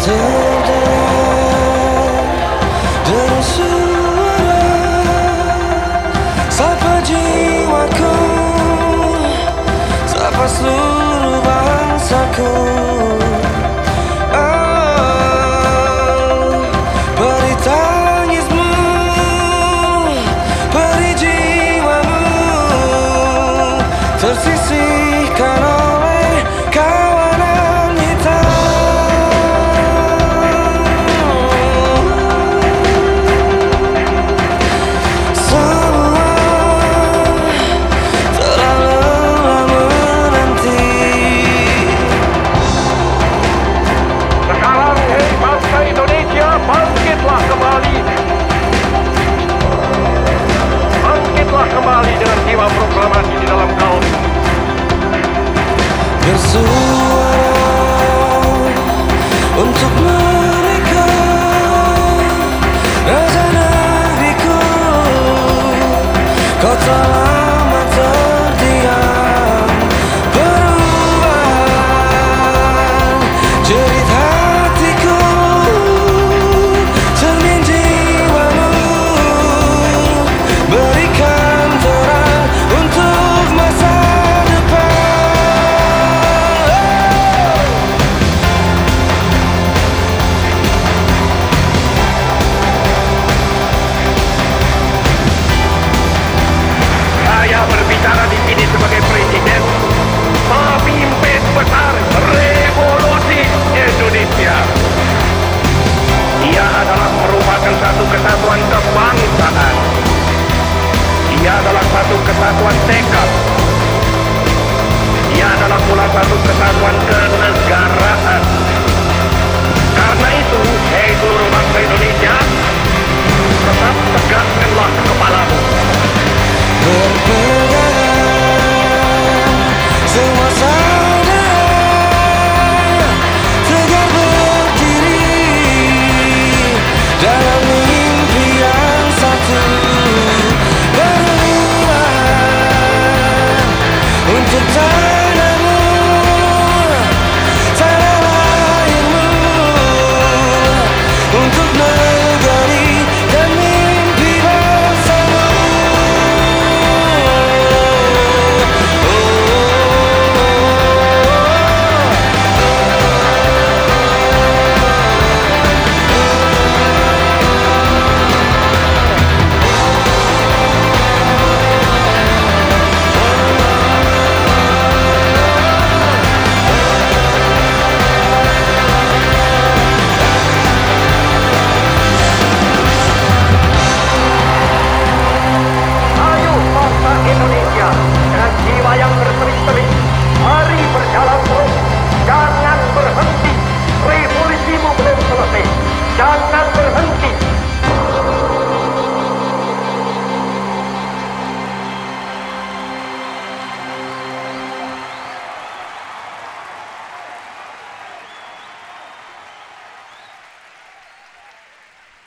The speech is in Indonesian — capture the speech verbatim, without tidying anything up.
terdengar deru suara sapa jiwaku, sapa seluruh bangsaku. Oh, beri tangismu, beri jiwamu, tersisihkan oleh kawanan hitam. Semua telah lelah menanti. Sekarang, hei bangsa Indonesia, bangkitlah kembali. Bangkitlah kembali dengan jiwa proklamasi di dalam kaum. Bersuara untuk mereka, raja negeriku, kau telah lama terdiam. Perubahan jerit hatiku, cermin jiwamu, berikan terang untuk masa depan. Saya berbicara di sini sebagai presiden, pemimpin besar revolusi Indonesia. Ia adalah merupakan satu kesatuan kebangsaan. Ia adalah satu kesatuan tekad. Ia adalah pula satu kesatuan kenegaraan. Karena itu, hei seluruh bangsa Indonesia, tetap tegakkanlah kepalamu. Berperang